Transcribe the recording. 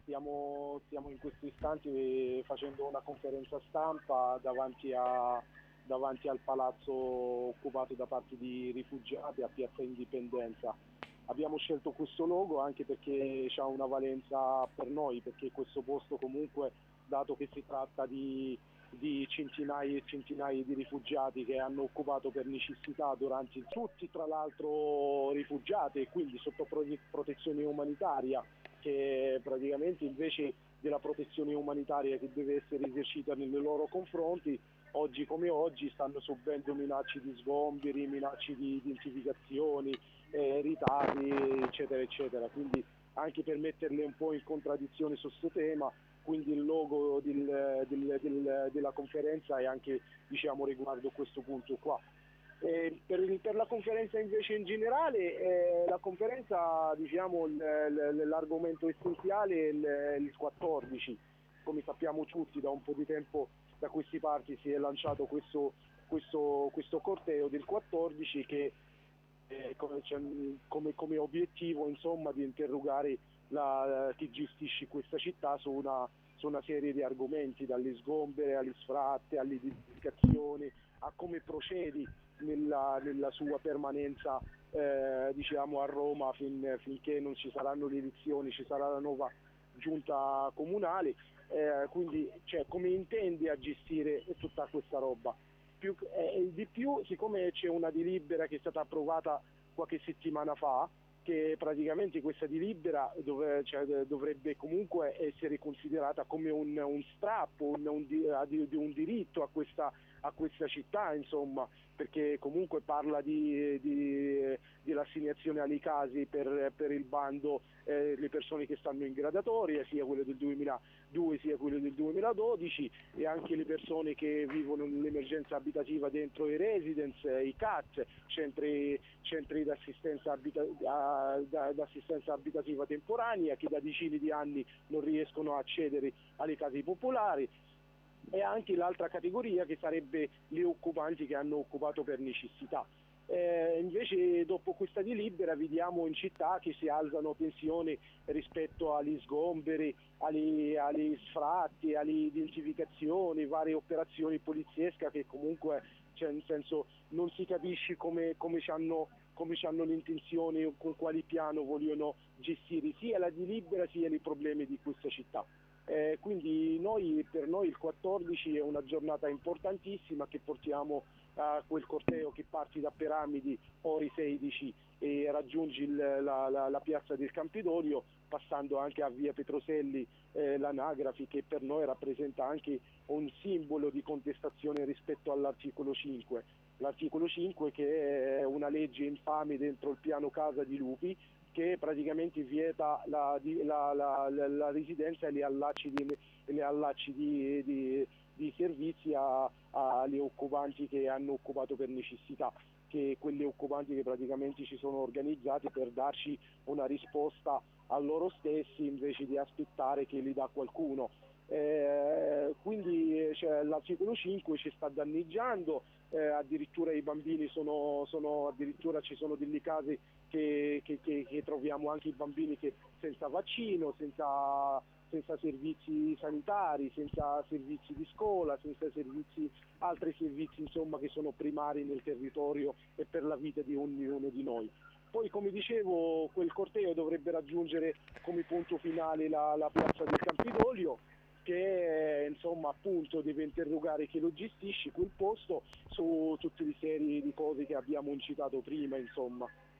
stiamo in questo istante facendo una conferenza stampa davanti al palazzo occupato da parte di rifugiati a Piazza Indipendenza. Abbiamo scelto questo logo anche perché ha una valenza per noi, perché questo posto comunque, dato che si tratta di centinaia e centinaia di rifugiati che hanno occupato per necessità durante tutti tra l'altro rifugiati e quindi sotto protezione umanitaria, che praticamente invece della protezione umanitaria che deve essere esercita nei loro confronti, oggi come oggi stanno subendo minacce di sgomberi, minacce di identificazioni, ritardi, eccetera, eccetera. Quindi anche per metterle un po' in contraddizione su questo tema, quindi il logo della conferenza è anche riguardo questo punto qua. Per la conferenza invece in generale, la conferenza l'argomento essenziale è il 14, come sappiamo tutti da un po' di tempo da queste parti si è lanciato questo corteo del 14 che come obiettivo insomma di interrogare chi gestisce questa città su una serie di argomenti, dalle sgombere alle sfratte, alle identificazioni, a come procedi nella sua permanenza a Roma finché non ci saranno le elezioni, ci sarà la nuova giunta comunale, quindi come intendi a gestire tutta questa roba. Di più, siccome c'è una delibera che è stata approvata qualche settimana fa, che praticamente questa delibera dovrebbe comunque essere considerata come un strappo, di un diritto a questa città, insomma, perché comunque parla dell'assegnazione alle case per il bando le persone che stanno in graduatoria, sia quelle del 2002 sia quelle del 2012, e anche le persone che vivono nell'emergenza abitativa dentro i residence, i CAT, centri d'assistenza abitativa temporanea, che da decine di anni non riescono a accedere alle case popolari, e anche l'altra categoria che sarebbe gli occupanti che hanno occupato per necessità. Invece dopo questa delibera vediamo in città che si alzano tensioni rispetto agli sgomberi, agli sfratti, alle identificazioni, varie operazioni poliziesche che comunque nel senso non si capisce come hanno le intenzioni, con quali piano vogliono gestire sia la delibera sia i problemi di questa città. Quindi per noi il 14 è una giornata importantissima che portiamo a quel corteo che parte da Piramidi ore 16 e raggiungi la piazza del Campidoglio, passando anche a via Petroselli, l'anagrafi, che per noi rappresenta anche un simbolo di contestazione rispetto all'articolo 5. L'articolo 5 che è una legge infame dentro il piano casa di Lupi, che praticamente vieta la residenza e gli allacci di servizi agli occupanti che hanno occupato per necessità, che quegli occupanti che praticamente ci sono organizzati per darci una risposta a loro stessi invece di aspettare che li dà qualcuno. Quindi l'articolo 5 ci sta danneggiando, addirittura i bambini addirittura ci sono delle case che troviamo anche i bambini che senza vaccino, senza servizi sanitari, senza servizi di scuola, senza altri servizi insomma che sono primari nel territorio e per la vita di ognuno di noi. Poi, come dicevo, quel corteo dovrebbe raggiungere come punto finale la piazza del Campidoglio, che insomma appunto deve interrogare chi lo gestisce quel posto su tutte le serie di cose che abbiamo incitato prima, insomma.